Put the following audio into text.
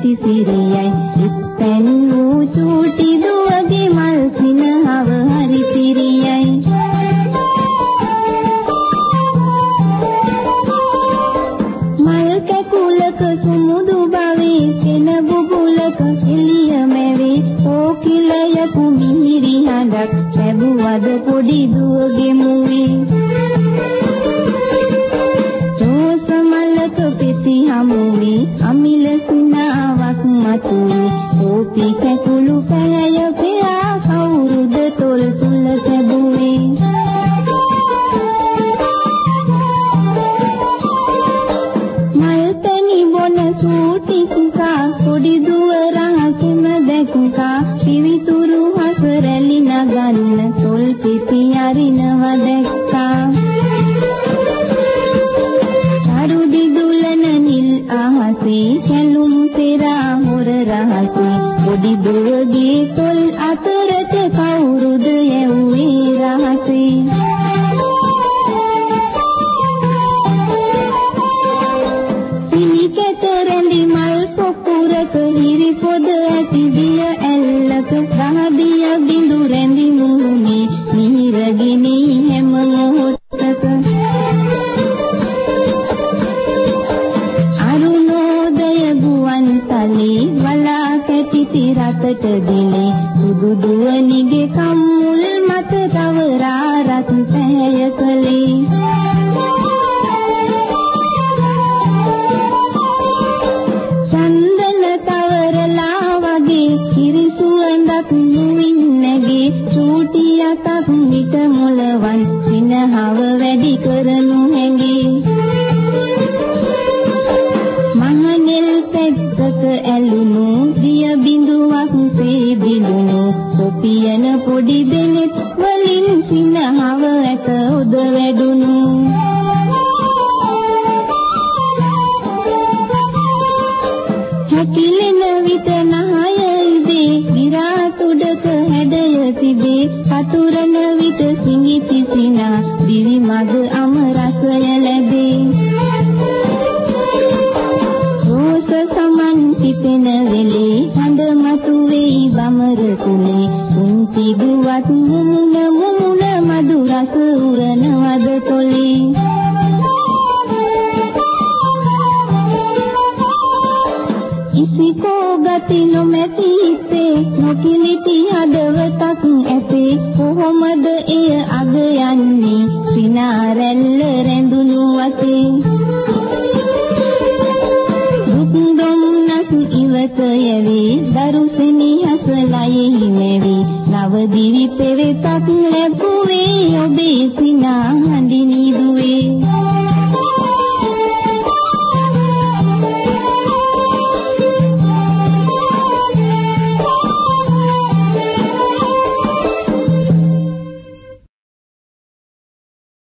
සිසිරියයි එක්තැන් වූ චූටි දුවගේ මල් සිනහව හරි පිරියයි මල් කැකුලක සුමුදු බවේ කෙන බුබුලක එළිය මැවේ කෝකිලයකු මිහිරි හඬක් ලැබුවද පොඩි දුවගේ මුවේ හමුවේ අමිල සුනාවක් මතුවේ කෝපි කැකුළු පැය පෙරා කවුරුද තොල් තුල සැබුවේ මල් තනි බොන සූටි කුකා පොඩි දුව රහසෙම දැකුකා පිවිතුරු හස රැලි නගන්න තොල් පිපි අරිනව දැක්කා කැලුම් පෙරා මොර රහසේ පොඩි දුවගේ තොල් අතරට කවුරුද යැව්වේ රහසේ පිළිකෙත රැඳි මල් පොකුරක හිරි පොද ඇති දිය ඇල්ලක රහදිය බිඳු රැඳි මුහුණේ මිහිරගිනී හැම මොහොතක වලා කැටි රතට දිලේ සුදු දුවනිගේ කම්මුල් මත තවරා රත් පැය කලේ චන්දන තවරලා වගේ කිරි සුවඳක් නුවින් නැගේ චූටි අතක් මිට මොලවන් සිනහව වැඩි කරනු හැඟේ ඇලුණු දිය බිඳුවක් සේ බිඳුණු සොපියන පොඩි දෙනෙක් වලින් සිනහව ඇත උද වැඩුණු හැකිලෙන විට නහයයිදී විරාත් උඩක හැඩය තිබේ පතුරන විට සිඟි පිසිනා දිවි මද අම රසය ලැබේ පිපෙන වෙලේ හඳ මතුවේ බමර කුලේ උන්ති දුවත් මුමුණ මදු රස උරනවද තොලේ ඉසිකෝ ගති නොමැති හිතේ නොකිලිටි හදවතක් ඇතේ කොහොමද එය අද යන්නේ සිනා රැල්ල රැඳුණු වතේ